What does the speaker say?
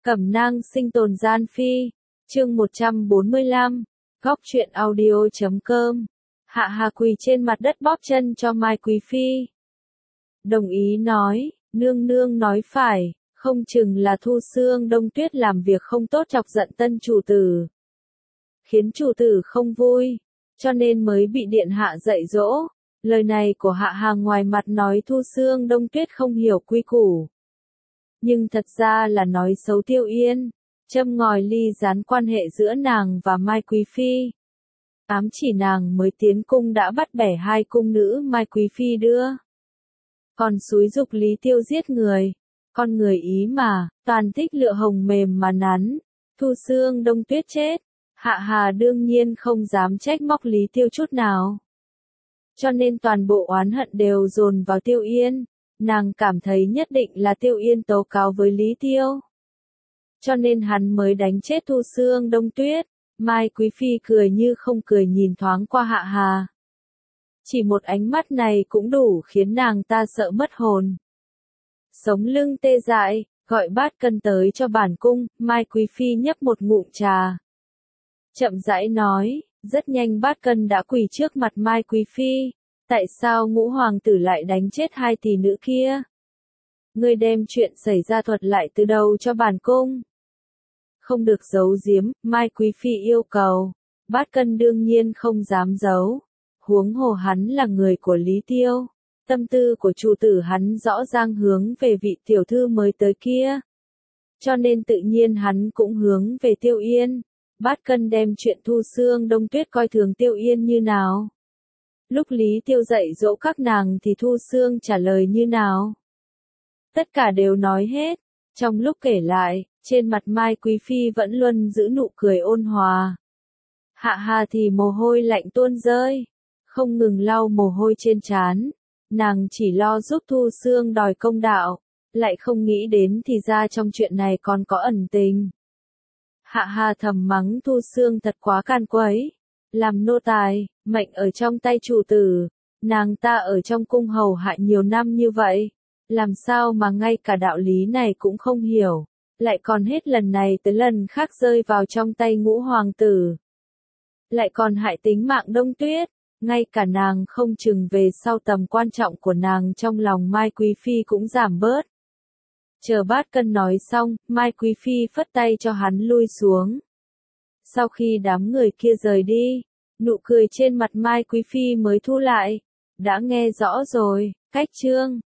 Cẩm nang sinh tồn gian phi, chương 145, góc truyện audio.com. Hạ Hà quỳ trên mặt đất bóp chân cho Mai Quý Phi. Đồng ý nói, nương nương nói phải, không chừng là Thu Xương Đông Tuyết làm việc không tốt chọc giận tân chủ tử. Khiến chủ tử không vui, cho nên mới bị điện hạ dạy dỗ. Lời này của Hạ Hà ngoài mặt nói Thu Xương Đông Tuyết không hiểu quy củ. Nhưng thật ra là nói xấu Tiêu Yên, châm ngòi ly gián quan hệ giữa nàng và Mai Quý Phi. Ám chỉ nàng mới tiến cung đã bắt bẻ hai cung nữ Mai Quý Phi đưa. Còn xúi dục Lý Tiêu giết người. Con người ý mà, toàn thích lựa hồng mềm mà nắn. Thu Xương Đông Tuyết chết. Hạ Hà đương nhiên không dám trách móc Lý Tiêu chút nào. Cho nên toàn bộ oán hận đều dồn vào Tiêu Yên. Nàng cảm thấy nhất định là Tiêu Yên tố cáo với Lý Tiêu. Cho nên hắn mới đánh chết Thu Xương Đông Tuyết. Mai Quý Phi cười như không cười nhìn thoáng qua Hạ Hà. Chỉ một ánh mắt này cũng đủ khiến nàng ta sợ mất hồn. Sống lưng tê dại, gọi Bát Cân tới cho bản cung, Mai Quý Phi nhấp một ngụm trà. Chậm rãi nói, rất nhanh Bát Cân đã quỳ trước mặt Mai Quý Phi. Tại sao ngũ hoàng tử lại đánh chết hai tỷ nữ kia? Ngươi đem chuyện xảy ra thuật lại từ đầu cho bản cung. Không được giấu giếm, Mai Quý Phi yêu cầu. Bát Cân đương nhiên không dám giấu. Huống hồ hắn là người của Lý Tiêu. Tâm tư của chủ tử hắn rõ ràng hướng về vị tiểu thư mới tới kia. Cho nên tự nhiên hắn cũng hướng về Tiêu Yên. Bát Cân đem chuyện Thu Xương Đông Tuyết coi thường Tiêu Yên như nào? Lúc Lý Tiêu dạy dỗ các nàng thì Thu Xương trả lời như nào? Tất cả đều nói hết. Trong lúc kể lại, trên mặt Mai Quý Phi vẫn luôn giữ nụ cười ôn hòa. Hạ Hà thì mồ hôi lạnh tuôn rơi, không ngừng lau mồ hôi trên trán. Nàng chỉ lo giúp Thu Xương đòi công đạo, lại không nghĩ đến thì ra trong chuyện này còn có ẩn tình. Hạ Hà thầm mắng Thu Xương thật quá can quấy. Làm nô tài, mệnh ở trong tay chủ tử. Nàng ta ở trong cung hầu hạ nhiều năm như vậy. Làm sao mà ngay cả đạo lý này cũng không hiểu. Lại còn hết lần này tới lần khác rơi vào trong tay ngũ hoàng tử. Lại còn hại tính mạng Đông Tuyết. Ngay cả nàng không chừng về sau tầm quan trọng của nàng trong lòng Mai Quý Phi cũng giảm bớt. Chờ Bát Cân nói xong, Mai Quý Phi phất tay cho hắn lui xuống. Sau khi đám người kia rời đi, nụ cười trên mặt Mai Quý Phi mới thu lại. Đã nghe rõ rồi, cách chương.